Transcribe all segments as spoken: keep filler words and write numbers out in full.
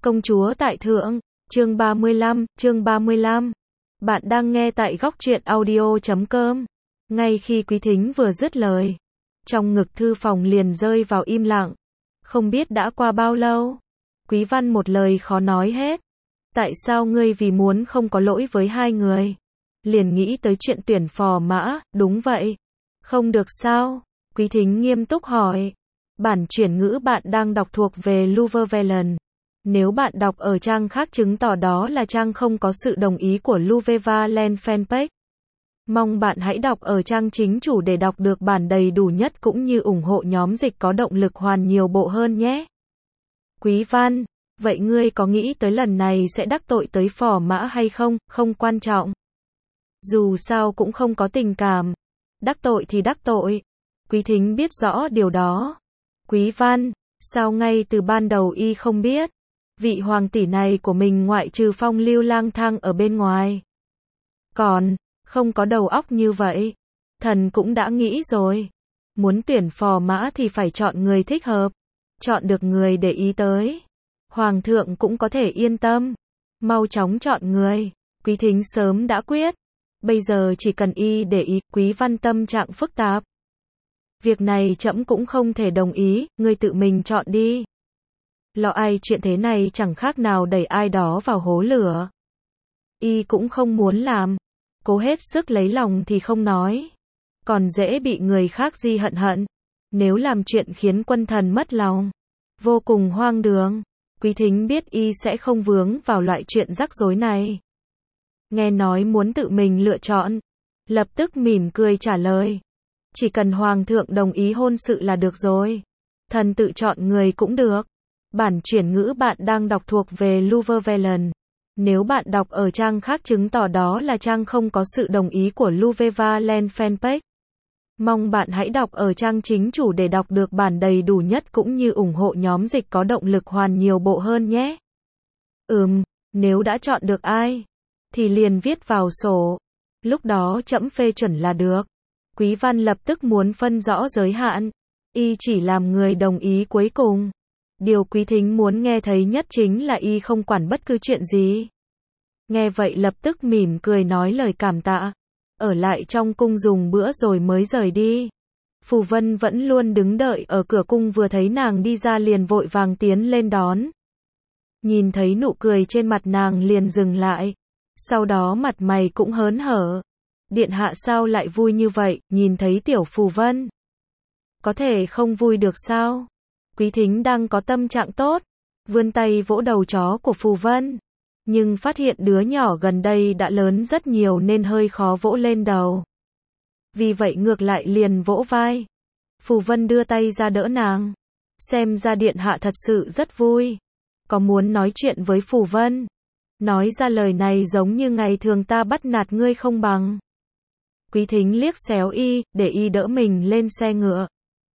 Công chúa tại thượng, chương ba mươi lăm, chương ba mươi lăm. Bạn đang nghe tại góc truyện audio chấm com. Ngay khi Quý Thính vừa dứt lời, trong ngực thư phòng liền rơi vào im lặng. Không biết đã qua bao lâu, Quý Văn một lời khó nói hết. Tại sao ngươi vì muốn không có lỗi với hai người, liền nghĩ tới chuyện tuyển phò mã? Đúng vậy. Không được sao? Quý Thính nghiêm túc hỏi. Bản chuyển ngữ bạn đang đọc thuộc về Luvevelen. Nếu bạn đọc ở trang khác chứng tỏ đó là trang không có sự đồng ý của Luvevelen fanpage. Mong bạn hãy đọc ở trang chính chủ để đọc được bản đầy đủ nhất cũng như ủng hộ nhóm dịch có động lực hoàn nhiều bộ hơn nhé. Quý Văn, vậy ngươi có nghĩ tới lần này sẽ đắc tội tới phò mã hay không? Không quan trọng. Dù sao cũng không có tình cảm. Đắc tội thì đắc tội. Quý Thính biết rõ điều đó. Quý Văn, sao ngay từ ban đầu y không biết? Vị hoàng tỷ này của mình ngoại trừ phong lưu lang thang ở bên ngoài, còn không có đầu óc như vậy. Thần cũng đã nghĩ rồi. Muốn tuyển phò mã thì phải chọn người thích hợp. Chọn được người để ý tới, hoàng thượng cũng có thể yên tâm. Mau chóng chọn người. Quý Thính sớm đã quyết. Bây giờ chỉ cần y để ý. Quý Văn tâm trạng phức tạp. Việc này trẫm cũng không thể đồng ý, ngươi tự mình chọn đi. Lo ai chuyện thế này chẳng khác nào đẩy ai đó vào hố lửa. Y cũng không muốn làm. Cố hết sức lấy lòng thì không nói. Còn dễ bị người khác ghi hận hận. Nếu làm chuyện khiến quân thần mất lòng, vô cùng hoang đường. Quý Thính biết y sẽ không vướng vào loại chuyện rắc rối này. Nghe nói muốn tự mình lựa chọn, lập tức mỉm cười trả lời. Chỉ cần hoàng thượng đồng ý hôn sự là được rồi. Thần tự chọn người cũng được. Bản chuyển ngữ bạn đang đọc thuộc về Luvevelen. Nếu bạn đọc ở trang khác chứng tỏ đó là trang không có sự đồng ý của Luvevelen fanpage. Mong bạn hãy đọc ở trang chính chủ để đọc được bản đầy đủ nhất cũng như ủng hộ nhóm dịch có động lực hoàn nhiều bộ hơn nhé. Ừm, nếu đã chọn được ai, thì liền viết vào sổ. Lúc đó trẫm phê chuẩn là được. Quý Văn lập tức muốn phân rõ giới hạn. Y chỉ làm người đồng ý cuối cùng. Điều Quý Thính muốn nghe thấy nhất chính là y không quản bất cứ chuyện gì. Nghe vậy lập tức mỉm cười nói lời cảm tạ. Ở lại trong cung dùng bữa rồi mới rời đi. Phù Vân vẫn luôn đứng đợi ở cửa cung, vừa thấy nàng đi ra liền vội vàng tiến lên đón. Nhìn thấy nụ cười trên mặt nàng liền dừng lại. Sau đó mặt mày cũng hớn hở. Điện hạ sao lại vui như vậy, nhìn thấy tiểu Phù Vân? Có thể không vui được sao? Quý Thính đang có tâm trạng tốt, vươn tay vỗ đầu chó của Phù Vân. Nhưng phát hiện đứa nhỏ gần đây đã lớn rất nhiều nên hơi khó vỗ lên đầu. Vì vậy ngược lại liền vỗ vai. Phù Vân đưa tay ra đỡ nàng. Xem ra điện hạ thật sự rất vui. Có muốn nói chuyện với Phù Vân? Nói ra lời này giống như ngày thường ta bắt nạt ngươi không bằng. Quý Thính liếc xéo y, để y đỡ mình lên xe ngựa.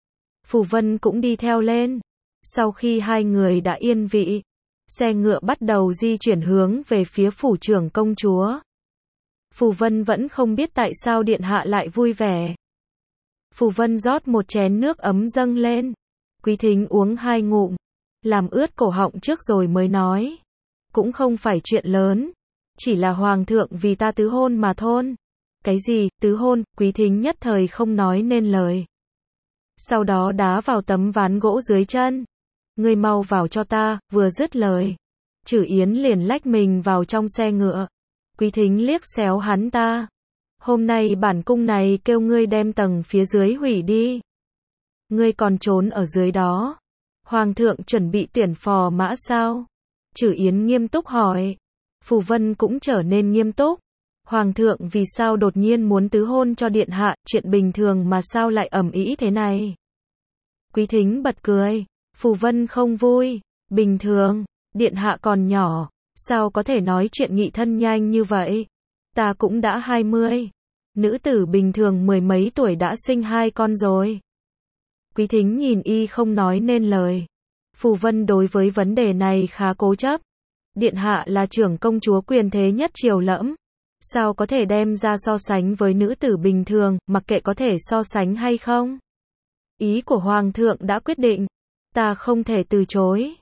Phù Vân cũng đi theo lên. Sau khi hai người đã yên vị, xe ngựa bắt đầu di chuyển hướng về phía phủ trưởng công chúa. Phù Vân vẫn không biết tại sao điện hạ lại vui vẻ. Phù Vân rót một chén nước ấm dâng lên. Quý Thính uống hai ngụm, làm ướt cổ họng trước rồi mới nói. Cũng không phải chuyện lớn, chỉ là hoàng thượng vì ta tứ hôn mà thôi. Cái gì, tứ hôn? Quý Thính nhất thời không nói nên lời. Sau đó đá vào tấm ván gỗ dưới chân. Ngươi mau vào cho ta, vừa dứt lời. Chử Yến liền lách mình vào trong xe ngựa. Quý Thính liếc xéo hắn ta. Hôm nay bản cung này kêu ngươi đem tầng phía dưới hủy đi. Ngươi còn trốn ở dưới đó. Hoàng thượng chuẩn bị tuyển phò mã sao? Chử Yến nghiêm túc hỏi. Phù Vân cũng trở nên nghiêm túc. Hoàng thượng vì sao đột nhiên muốn tứ hôn cho điện hạ, chuyện bình thường mà sao lại ầm ĩ thế này? Quý Thính bật cười. Phù Vân không vui. Bình thường, điện hạ còn nhỏ, sao có thể nói chuyện nghị thân nhanh như vậy? Ta cũng đã hai mươi. Nữ tử bình thường mười mấy tuổi đã sinh hai con rồi. Quý Thính nhìn y không nói nên lời. Phù Vân đối với vấn đề này khá cố chấp. Điện hạ là trưởng công chúa quyền thế nhất triều lẫm. Sao có thể đem ra so sánh với nữ tử bình thường, mặc kệ có thể so sánh hay không? Ý của hoàng thượng đã quyết định. Ta không thể từ chối.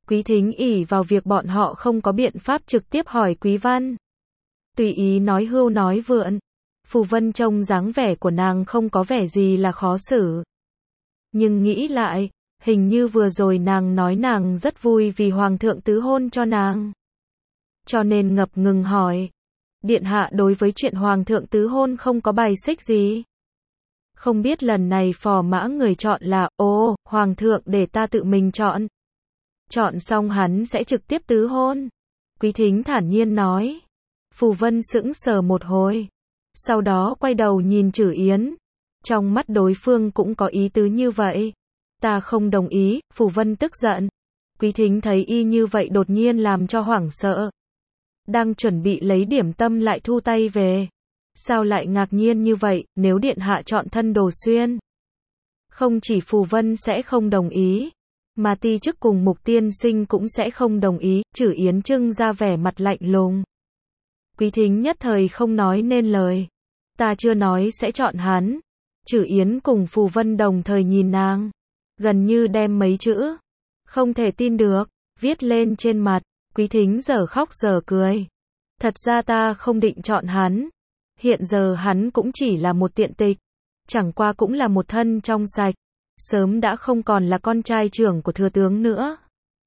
Quý Thính ỷ vào việc bọn họ không có biện pháp trực tiếp hỏi Quý Văn. Tùy ý nói hưu nói vượn. Phù Vân trông dáng vẻ của nàng không có vẻ gì là khó xử. Nhưng nghĩ lại, hình như vừa rồi nàng nói nàng rất vui vì Hoàng thượng tứ hôn cho nàng. Cho nên ngập ngừng hỏi. Điện hạ đối với chuyện Hoàng thượng tứ hôn không có bài xích gì. Không biết lần này phò mã người chọn là, ồ, Hoàng thượng để ta tự mình chọn. Chọn xong hắn sẽ trực tiếp tứ hôn. Quý Thính thản nhiên nói. Phù Vân sững sờ một hồi. Sau đó quay đầu nhìn Trử Yến. Trong mắt đối phương cũng có ý tứ như vậy. Ta không đồng ý, Phù Vân tức giận. Quý Thính thấy y như vậy đột nhiên làm cho hoảng sợ. Đang chuẩn bị lấy điểm tâm lại thu tay về. Sao lại ngạc nhiên như vậy, nếu điện hạ chọn Thân Đồ Xuyên? Không chỉ Phù Vân sẽ không đồng ý, mà ti chức cùng Mục tiên sinh cũng sẽ không đồng ý, Trử Yến trưng ra vẻ mặt lạnh lùng. Quý Thính nhất thời không nói nên lời. Ta chưa nói sẽ chọn hắn. Trử Yến cùng Phù Vân đồng thời nhìn nàng. Gần như đem mấy chữ. Không thể tin được. Viết lên trên mặt. Quý Thính giờ khóc giờ cười. Thật ra ta không định chọn hắn. Hiện giờ hắn cũng chỉ là một tiện tịch. Chẳng qua cũng là một thân trong sạch. Sớm đã không còn là con trai trưởng của thừa tướng nữa.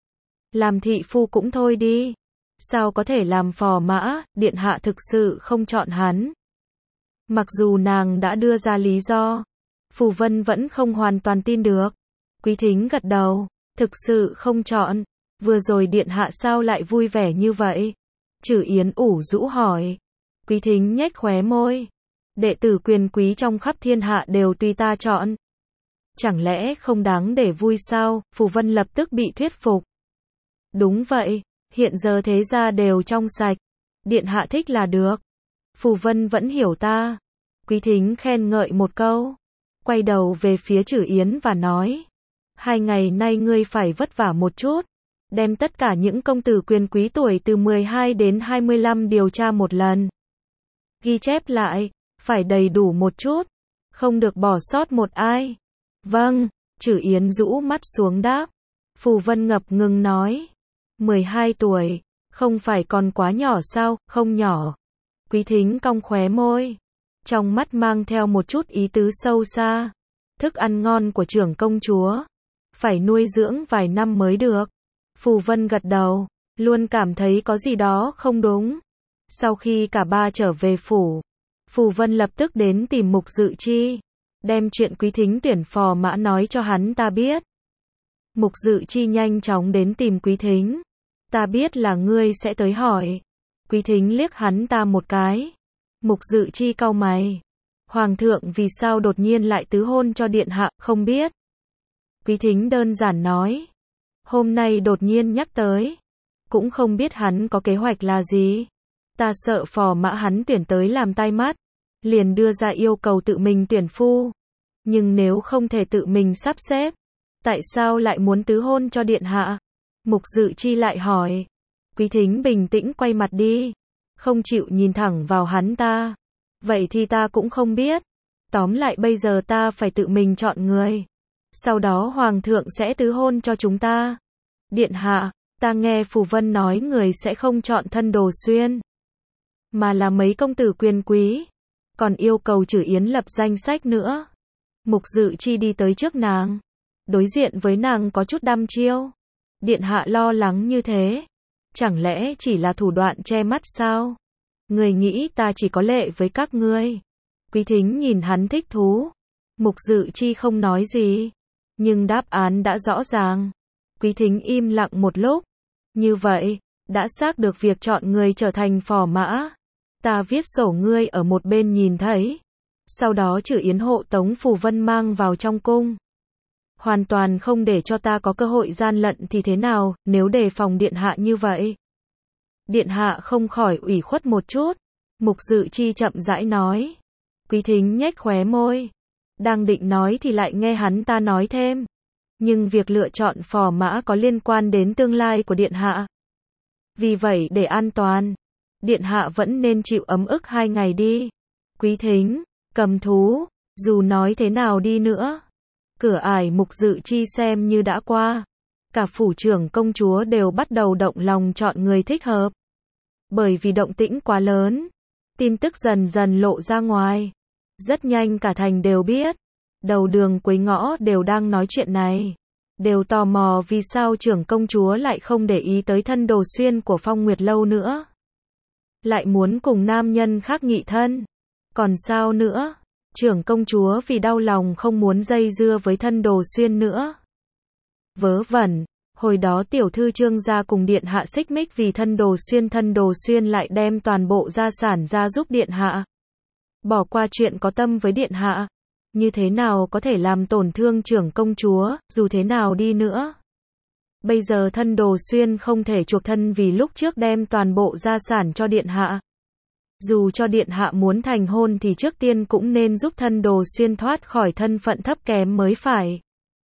Làm thị phu cũng thôi đi. Sao có thể làm phò mã, điện hạ thực sự không chọn hắn. Mặc dù nàng đã đưa ra lý do, Phù Vân vẫn không hoàn toàn tin được. Quý Thính gật đầu, thực sự không chọn. Vừa rồi điện hạ sao lại vui vẻ như vậy? Trử Yến ủ rũ hỏi. Quý Thính nhếch khóe môi. Đệ tử quyền quý trong khắp thiên hạ đều tùy ta chọn. Chẳng lẽ không đáng để vui sao? Phù Vân lập tức bị thuyết phục. Đúng vậy, hiện giờ thế gia đều trong sạch. Điện hạ thích là được. Phù Vân vẫn hiểu ta. Quý Thính khen ngợi một câu. Quay đầu về phía Trử Yến và nói. Hai ngày nay ngươi phải vất vả một chút. Đem tất cả những công tử quyền quý tuổi từ mười hai đến hai mươi lăm điều tra một lần. Ghi chép lại, phải đầy đủ một chút. Không được bỏ sót một ai. Vâng, Trử Yến rũ mắt xuống đáp. Phù Vân ngập ngừng nói. mười hai tuổi, không phải còn quá nhỏ sao? Không nhỏ. Quý Thính cong khóe môi. Trong mắt mang theo một chút ý tứ sâu xa. Thức ăn ngon của trưởng công chúa. Phải nuôi dưỡng vài năm mới được. Phù Vân gật đầu. Luôn cảm thấy có gì đó không đúng. Sau khi cả ba trở về phủ, Phù Vân lập tức đến tìm Mục Dự Chi. Đem chuyện Quý Thính tuyển phò mã nói cho hắn ta biết. Mục Dự Chi nhanh chóng đến tìm Quý Thính. Ta biết là ngươi sẽ tới hỏi. Quý Thính liếc hắn ta một cái. Mục Dự Chi cau mày. Hoàng thượng vì sao đột nhiên lại tứ hôn cho điện hạ, không biết. Quý Thính đơn giản nói. Hôm nay đột nhiên nhắc tới. Cũng không biết hắn có kế hoạch là gì. Ta sợ phò mã hắn tuyển tới làm tai mắt. Liền đưa ra yêu cầu tự mình tuyển phu. Nhưng nếu không thể tự mình sắp xếp, tại sao lại muốn tứ hôn cho điện hạ? Mục Dự Chi lại hỏi. Quý Thính bình tĩnh quay mặt đi. Không chịu nhìn thẳng vào hắn ta. Vậy thì ta cũng không biết. Tóm lại bây giờ ta phải tự mình chọn người. Sau đó Hoàng thượng sẽ tứ hôn cho chúng ta. Điện hạ, ta nghe Phù Vân nói người sẽ không chọn Thân Đồ Xuyên. Mà là mấy công tử quyền quý. Còn yêu cầu Trử Yến lập danh sách nữa. Mục Dự Chi đi tới trước nàng. Đối diện với nàng có chút đăm chiêu. Điện hạ lo lắng như thế. Chẳng lẽ chỉ là thủ đoạn che mắt sao? Người nghĩ ta chỉ có lệ với các ngươi. Quý Thính nhìn hắn thích thú. Mục Dự Chi không nói gì. Nhưng đáp án đã rõ ràng. Quý Thính im lặng một lúc. Như vậy, đã xác được việc chọn người trở thành phò mã. Ta viết sổ ngươi ở một bên nhìn thấy. Sau đó Trử Yến hộ tống Phù Vân mang vào trong cung. Hoàn toàn không để cho ta có cơ hội gian lận thì thế nào, nếu đề phòng điện hạ như vậy. Điện hạ không khỏi ủy khuất một chút. Mục Dự Chi chậm rãi nói. Quý Thính nhếch khóe môi. Đang định nói thì lại nghe hắn ta nói thêm. Nhưng việc lựa chọn phò mã có liên quan đến tương lai của điện hạ. Vì vậy để an toàn, điện hạ vẫn nên chịu ấm ức hai ngày đi. Quý Thính, cầm thú, dù nói thế nào đi nữa. Cửa ải Mục Dự Chi xem như đã qua. cả phủ trưởng công chúa đều bắt đầu động lòng chọn người thích hợp. Bởi vì động tĩnh quá lớn, tin tức dần dần lộ ra ngoài. Rất nhanh cả thành đều biết, đầu đường cuối ngõ đều đang nói chuyện này. Đều tò mò vì sao trưởng công chúa lại không để ý tới thân Đồ Xuyên của Phong Nguyệt Lâu nữa. Lại muốn cùng nam nhân khác nghị thân. Còn sao nữa? Trưởng công chúa vì đau lòng không muốn dây dưa với thân Đồ Xuyên nữa. Vớ vẩn, hồi đó tiểu thư Trương gia cùng điện hạ xích mích vì thân Đồ Xuyên, thân Đồ Xuyên lại đem toàn bộ gia sản ra giúp điện hạ. Bỏ qua chuyện có tâm với điện hạ. Như thế nào có thể làm tổn thương trưởng công chúa, dù thế nào đi nữa. Bây giờ thân Đồ Xuyên không thể chuộc thân vì lúc trước đem toàn bộ gia sản cho điện hạ. Dù cho điện hạ muốn thành hôn thì trước tiên cũng nên giúp thân Đồ Xuyên thoát khỏi thân phận thấp kém mới phải.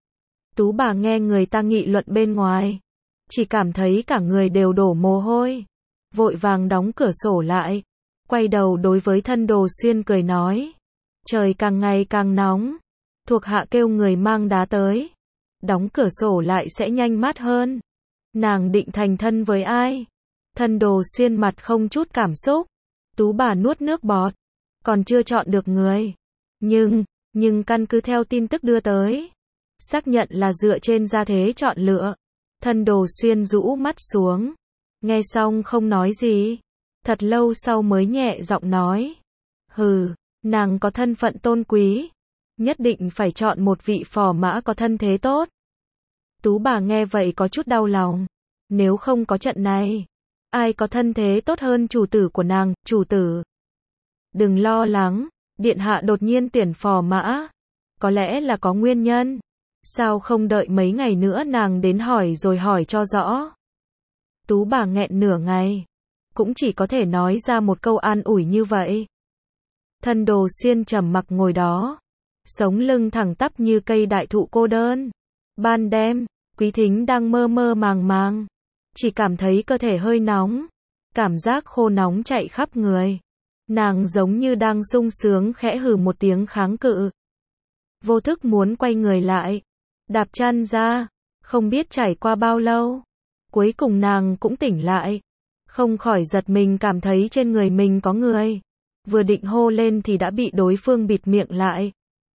Tú bà nghe người ta nghị luận bên ngoài, chỉ cảm thấy cả người đều đổ mồ hôi. Vội vàng đóng cửa sổ lại, quay đầu đối với thân Đồ Xuyên cười nói. Trời càng ngày càng nóng, thuộc hạ kêu người mang đá tới. Đóng cửa sổ lại sẽ nhanh mát hơn. Nàng định thành thân với ai? Thân Đồ Xuyên mặt không chút cảm xúc. Tú bà nuốt nước bọt. Còn chưa chọn được người. Nhưng, nhưng căn cứ theo tin tức đưa tới, xác nhận là dựa trên gia thế chọn lựa. Thân Đồ Xuyên rũ mắt xuống. Nghe xong không nói gì. Thật lâu sau mới nhẹ giọng nói. Hừ, nàng có thân phận tôn quý. Nhất định phải chọn một vị phò mã có thân thế tốt. Tú bà nghe vậy có chút đau lòng. Nếu không có trận này, ai có thân thế tốt hơn chủ tử của nàng, chủ tử. Đừng lo lắng, điện hạ đột nhiên tuyển phò mã. Có lẽ là có nguyên nhân. Sao không đợi mấy ngày nữa nàng đến hỏi rồi hỏi cho rõ. Tú bà nghẹn nửa ngày, cũng chỉ có thể nói ra một câu an ủi như vậy. Thân Đồ Xuyên trầm mặc ngồi đó, sống lưng thẳng tắp như cây đại thụ cô đơn. Ban đêm, Quý Thính đang mơ mơ màng màng, chỉ cảm thấy cơ thể hơi nóng, cảm giác khô nóng chạy khắp người. Nàng giống như đang sung sướng khẽ hừ một tiếng kháng cự. Vô thức muốn quay người lại, đạp chăn ra, không biết trải qua bao lâu, cuối cùng nàng cũng tỉnh lại, không khỏi giật mình cảm thấy trên người mình có người. Vừa định hô lên thì đã bị đối phương bịt miệng lại.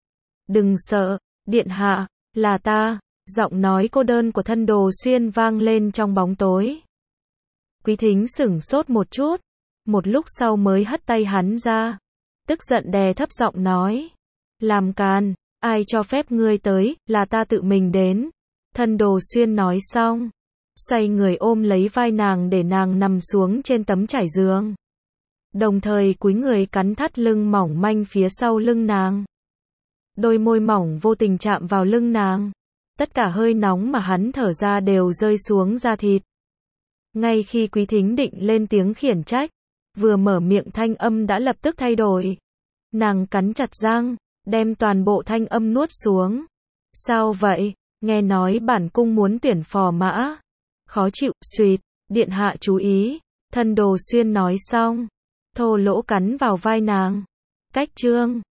Đừng sợ, điện hạ, là ta. Giọng nói cô đơn của thân Đồ Xuyên vang lên trong bóng tối. Quý Thính sửng sốt một chút, một lúc sau mới hất tay hắn ra, tức giận đè thấp giọng nói. Làm càn, ai cho phép ngươi tới, là ta tự mình đến. Thân Đồ Xuyên nói xong, xoay người ôm lấy vai nàng để nàng nằm xuống trên tấm trải giường. Đồng thời cúi người cắn thắt lưng mỏng manh phía sau lưng nàng. Đôi môi mỏng vô tình chạm vào lưng nàng. Tất cả hơi nóng mà hắn thở ra đều rơi xuống da thịt. Ngay khi Quý Thính định lên tiếng khiển trách, vừa mở miệng thanh âm đã lập tức thay đổi. Nàng cắn chặt răng, đem toàn bộ thanh âm nuốt xuống. Sao vậy? Nghe nói bản cung muốn tuyển phò mã. Khó chịu, suýt, điện hạ chú ý. Thân Đồ Xuyên nói xong, thô lỗ cắn vào vai nàng. Cách trương.